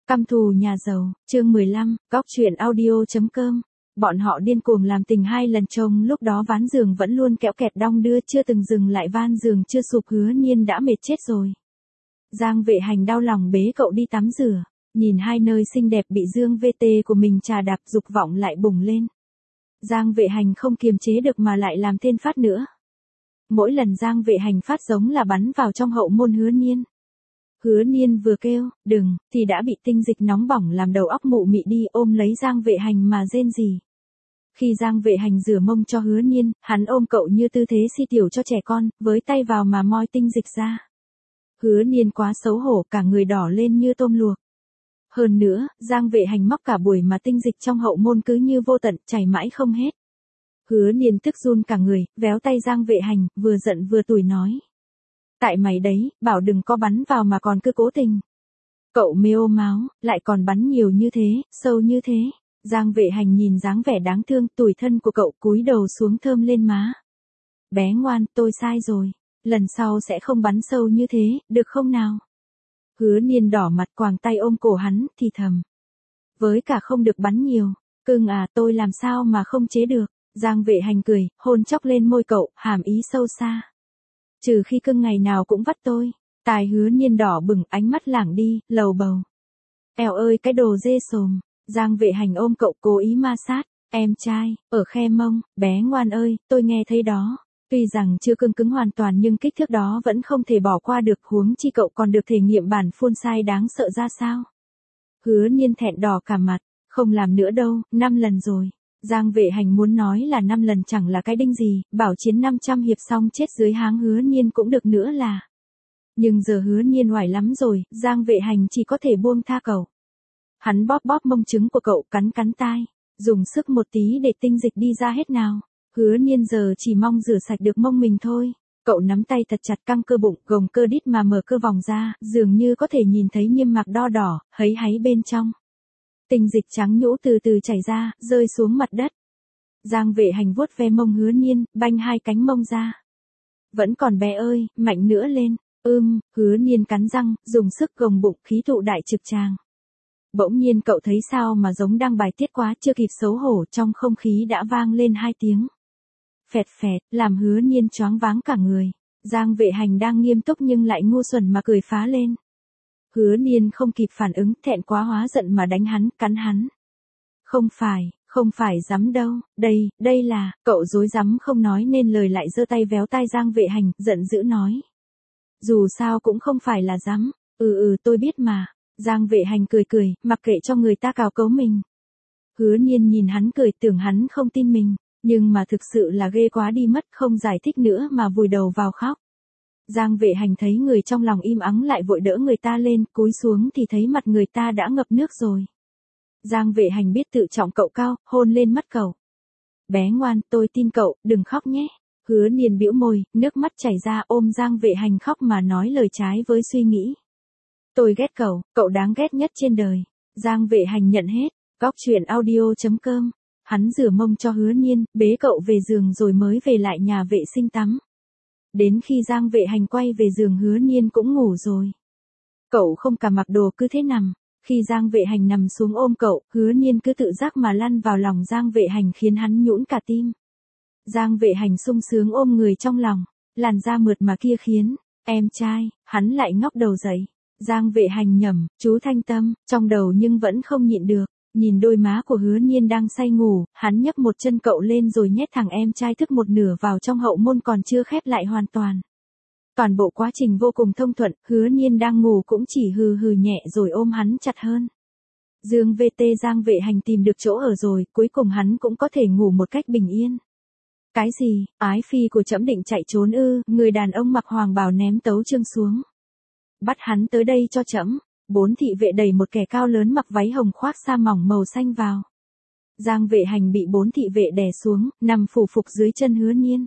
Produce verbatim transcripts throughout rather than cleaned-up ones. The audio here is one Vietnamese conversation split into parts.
Căm thù nhà giàu, chương mười lăm, góc truyện audio.com. Bọn họ điên cuồng làm tình hai lần chồng lúc đó ván giường vẫn luôn kéo kẹt đong đưa chưa từng dừng lại van giường chưa sụp Hứa Nhiên đã mệt chết rồi. Giang Vệ Hành đau lòng bế cậu đi tắm rửa, nhìn hai nơi xinh đẹp bị Dương vê tê của mình trà đạp dục vọng lại bùng lên. Giang Vệ Hành không kiềm chế được mà lại làm thêm phát nữa. Mỗi lần Giang Vệ Hành phát giống là bắn vào trong hậu môn Hứa Nhiên. Hứa Nhiên vừa kêu, đừng, thì đã bị tinh dịch nóng bỏng làm đầu óc mụ mị đi ôm lấy Giang Vệ Hành mà rên rỉ. Khi Giang Vệ Hành rửa mông cho Hứa Nhiên, hắn ôm cậu như tư thế si tiểu cho trẻ con, với tay vào mà moi tinh dịch ra. Hứa Nhiên quá xấu hổ cả người đỏ lên như tôm luộc. Hơn nữa, Giang Vệ Hành móc cả buổi mà tinh dịch trong hậu môn cứ như vô tận, chảy mãi không hết. Hứa Nhiên tức run cả người, véo tay Giang Vệ Hành, vừa giận vừa tủi nói. Tại mày đấy, bảo đừng có bắn vào mà còn cứ cố tình. Cậu mê ô máu, lại còn bắn nhiều như thế, sâu như thế. Giang Vệ Hành nhìn dáng vẻ đáng thương, tủi thân của cậu cúi đầu xuống thơm lên má. Bé ngoan, tôi sai rồi. Lần sau sẽ không bắn sâu như thế, được không nào? Hứa Nhiên đỏ mặt quàng tay ôm cổ hắn, thì thầm. Với cả không được bắn nhiều. Cưng à, tôi làm sao mà không chế được. Giang Vệ Hành cười, hôn chóc lên môi cậu, hàm ý sâu xa. Trừ khi cưng ngày nào cũng vắt tôi. Tài Hứa Nhiên đỏ bừng, ánh mắt lảng đi, lầu bầu. Eo ơi cái đồ dê sồm. Giang Vệ Hành ôm cậu cố ý ma sát. Em trai, ở khe mông, bé ngoan ơi, tôi nghe thấy đó. Tuy rằng chưa cương cứng hoàn toàn nhưng kích thước đó vẫn không thể bỏ qua được, huống chi cậu còn được thể nghiệm bản phun sai đáng sợ ra sao. Hứa Nhiên thẹn đỏ cả mặt, không làm nữa đâu, năm lần rồi. Giang Vệ Hành muốn nói là năm lần chẳng là cái đinh gì, bảo chiến năm trăm hiệp xong chết dưới háng Hứa Nhiên cũng được nữa là. Nhưng giờ Hứa Nhiên oải lắm rồi, Giang Vệ Hành chỉ có thể buông tha cậu. Hắn bóp bóp mông trứng của cậu, cắn cắn tai, dùng sức một tí để tinh dịch đi ra hết nào. Hứa Nhiên giờ chỉ mong rửa sạch được mông mình thôi. Cậu nắm tay thật chặt căng cơ bụng, gồng cơ đít mà mở cơ vòng ra, dường như có thể nhìn thấy niêm mạc đo đỏ, hấy háy bên trong. Tinh dịch trắng nhũ từ từ chảy ra, rơi xuống mặt đất. Giang Vệ Hành vuốt ve mông Hứa Nhiên, banh hai cánh mông ra. Vẫn còn bé ơi, mạnh nữa lên. Ưm, Hứa Nhiên cắn răng, dùng sức gồng bụng, khí thụ đại trực tràng. Bỗng nhiên cậu thấy sao mà giống đang bài tiết quá, chưa kịp xấu hổ, trong không khí đã vang lên hai tiếng. Phẹt phẹt, làm Hứa Nhiên choáng váng cả người. Giang Vệ Hành đang nghiêm túc nhưng lại ngu xuẩn mà cười phá lên. Hứa Nhiên không kịp phản ứng, thẹn quá hóa giận mà đánh hắn, cắn hắn. Không phải, không phải dám đâu, đây, đây là, cậu dối dám không nói nên lời lại giơ tay véo tai Giang Vệ Hành, giận dữ nói. Dù sao cũng không phải là dám, ừ ừ tôi biết mà. Giang Vệ Hành cười cười, mặc kệ cho người ta cào cấu mình. Hứa Nhiên nhìn hắn cười tưởng hắn không tin mình, nhưng mà thực sự là ghê quá đi mất, không giải thích nữa mà vùi đầu vào khóc. Giang Vệ Hành thấy người trong lòng im ắng lại vội đỡ người ta lên, cúi xuống thì thấy mặt người ta đã ngập nước rồi. Giang Vệ Hành biết tự trọng cậu cao, hôn lên mắt cậu. Bé ngoan, tôi tin cậu, đừng khóc nhé. Hứa Nhiên bĩu môi, nước mắt chảy ra ôm Giang Vệ Hành khóc mà nói lời trái với suy nghĩ. Tôi ghét cậu, cậu đáng ghét nhất trên đời. Giang Vệ Hành nhận hết, góc truyện audio.com. Hắn rửa mông cho Hứa Nhiên, bế cậu về giường rồi mới về lại nhà vệ sinh tắm. Đến khi Giang Vệ Hành quay về giường Hứa Nhiên cũng ngủ rồi. Cậu không cả mặc đồ cứ thế nằm. Khi Giang Vệ Hành nằm xuống ôm cậu, Hứa Nhiên cứ tự giác mà lăn vào lòng Giang Vệ Hành khiến hắn nhũn cả tim. Giang Vệ Hành sung sướng ôm người trong lòng, làn da mượt mà kia khiến, em trai, hắn lại ngóc đầu dậy. Giang Vệ Hành nhẩm, chú thanh tâm, trong đầu nhưng vẫn không nhịn được, nhìn đôi má của Hứa Nhiên đang say ngủ, hắn nhấc một chân cậu lên rồi nhét thằng em trai thức một nửa vào trong hậu môn còn chưa khép lại hoàn toàn. Toàn bộ quá trình vô cùng thông thuận, Hứa Nhiên đang ngủ cũng chỉ hừ hừ nhẹ rồi ôm hắn chặt hơn. Dương vê tê Giang Vệ Hành tìm được chỗ ở rồi, cuối cùng hắn cũng có thể ngủ một cách bình yên. Cái gì, ái phi của trẫm định chạy trốn ư? Người đàn ông mặc hoàng bào ném tấu chương xuống. Bắt hắn tới đây cho trẫm. Bốn thị vệ đẩy một kẻ cao lớn mặc váy hồng khoác sa mỏng màu xanh vào. Giang Vệ Hành bị bốn thị vệ đè xuống, nằm phủ phục dưới chân Hứa Nhiên.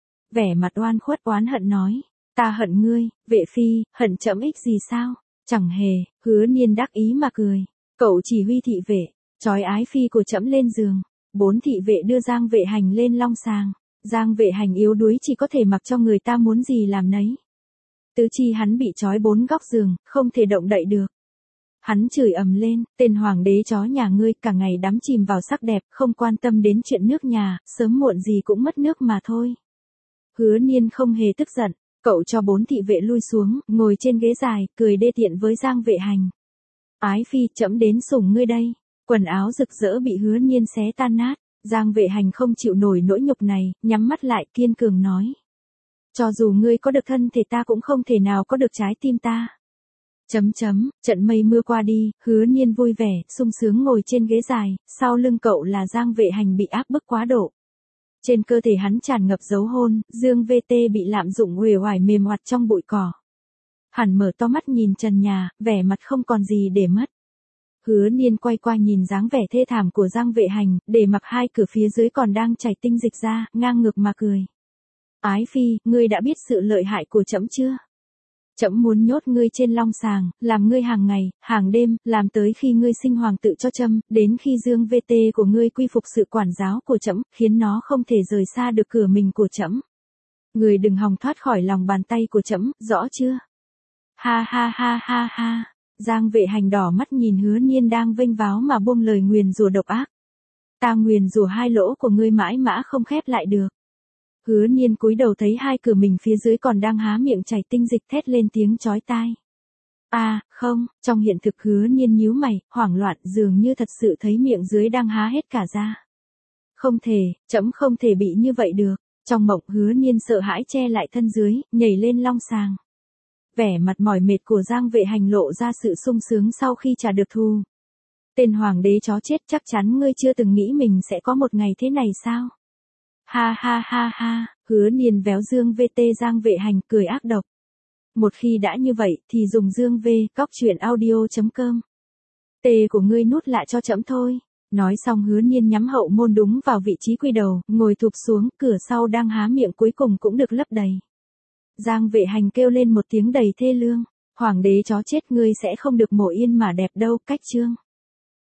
Vẻ mặt oan khuất oán hận nói, ta hận ngươi, vệ phi, hận trẫm ích gì sao? Chẳng hề. Hứa Nhiên đắc ý mà cười. Cậu chỉ huy thị vệ, trói ái phi của trẫm lên giường. Bốn thị vệ đưa Giang Vệ Hành lên long sàng. Giang Vệ Hành yếu đuối chỉ có thể mặc cho người ta muốn gì làm nấy. Tứ chi hắn bị trói bốn góc giường, không thể động đậy được. Hắn chửi ầm lên, tên hoàng đế chó nhà ngươi cả ngày đắm chìm vào sắc đẹp, không quan tâm đến chuyện nước nhà, sớm muộn gì cũng mất nước mà thôi. Hứa Niên không hề tức giận, cậu cho bốn thị vệ lui xuống, ngồi trên ghế dài, cười đê tiện với Giang Vệ Hành. Ái phi, trẫm đến sủng ngươi đây. Quần áo rực rỡ bị Hứa Niên xé tan nát, Giang Vệ Hành không chịu nổi nỗi nhục này, nhắm mắt lại kiên cường nói. Cho dù ngươi có được thân thể ta cũng không thể nào có được trái tim ta. Chấm chấm, trận mây mưa qua đi, Hứa Niên vui vẻ, sung sướng ngồi trên ghế dài, sau lưng cậu là Giang Vệ Hành bị áp bức quá độ. Trên cơ thể hắn tràn ngập dấu hôn, Dương vê tê bị lạm dụng uể oải mềm oặt trong bụi cỏ. Hắn mở to mắt nhìn trần nhà, vẻ mặt không còn gì để mất. Hứa Niên quay qua nhìn dáng vẻ thê thảm của Giang Vệ Hành, để mặc hai cửa phía dưới còn đang chảy tinh dịch ra, ngang ngược mà cười. Ái phi, ngươi đã biết sự lợi hại của trẫm chưa? Trẫm muốn nhốt ngươi trên long sàng, làm ngươi hàng ngày, hàng đêm, làm tới khi ngươi sinh hoàng tự cho trẫm, đến khi Dương vê tê của ngươi quy phục sự quản giáo của trẫm, khiến nó không thể rời xa được cửa mình của trẫm. Ngươi đừng hòng thoát khỏi lòng bàn tay của trẫm, rõ chưa? Ha ha ha ha ha. Giang Vệ Hành đỏ mắt nhìn Hứa Niên đang vênh váo mà buông lời nguyền rủa độc ác. Ta nguyền rủa hai lỗ của ngươi mãi mã không khép lại được. Hứa Niên cúi đầu thấy hai cửa mình phía dưới còn đang há miệng chảy tinh dịch, thét lên tiếng chói tai. À, không, trong hiện thực Hứa Niên nhíu mày, hoảng loạn, dường như thật sự thấy miệng dưới đang há hết cả ra. Không thể, trẫm không thể bị như vậy được. Trong mộng Hứa Niên sợ hãi che lại thân dưới, nhảy lên long sàng. Vẻ mặt mỏi mệt của Giang Vệ Hành lộ ra sự sung sướng sau khi trả được thù. Tên hoàng đế chó chết, chắc chắn ngươi chưa từng nghĩ mình sẽ có một ngày thế này sao? Ha ha ha ha, Hứa Niên véo Dương vê tê Giang Vệ Hành cười ác độc. Một khi đã như vậy thì dùng Dương V, cóc truyện audio chấm com. Tê của ngươi nút lại cho trẫm thôi. Nói xong Hứa Niên nhắm hậu môn đúng vào vị trí quy đầu, ngồi thụp xuống, cửa sau đang há miệng cuối cùng cũng được lấp đầy. Giang Vệ Hành kêu lên một tiếng đầy thê lương. Hoàng đế chó chết, ngươi sẽ không được mổ yên mà đẹp đâu, cách chương.